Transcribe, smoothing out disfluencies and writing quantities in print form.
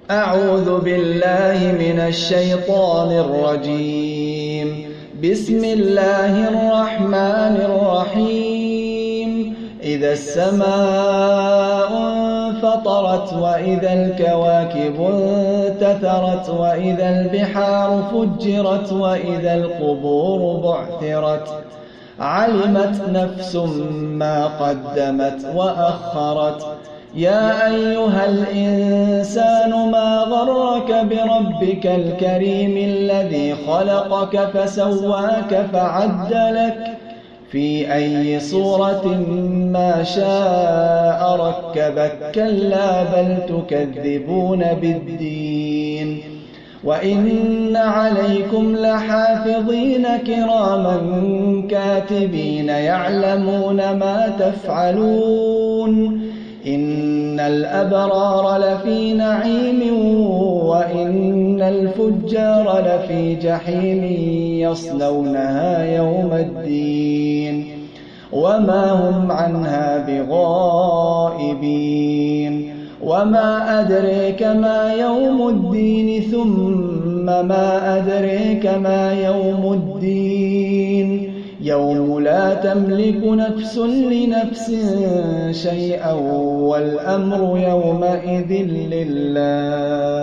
أعوذ بالله من الشيطان الرجيم. بسم الله الرحمن الرحيم. إذا السماء انفطرت وإذا الكواكب انتثرت وإذا البحار فجرت وإذا القبور بعثرت علمت نفس ما قدمت وأخرت. يا أيها الإنسان ما غرك بربك الكريم الذي خلقك فسواك فعدلك في أي صورة ما شاء ركبك. كلا بل تكذبون بالدين وإن عليكم لحافظين كراما كاتبين يعلمون ما تفعلون. إن الأبرار لفي نعيم وإن الفجار لفي جحيم يصلونها يوم الدين وما هم عنها بغائبين. وما أدريك ما يوم الدين ثم ما أدريك ما يوم الدين يوم لا تملك نفس لنفس شيئا والأمر يومئذ لله.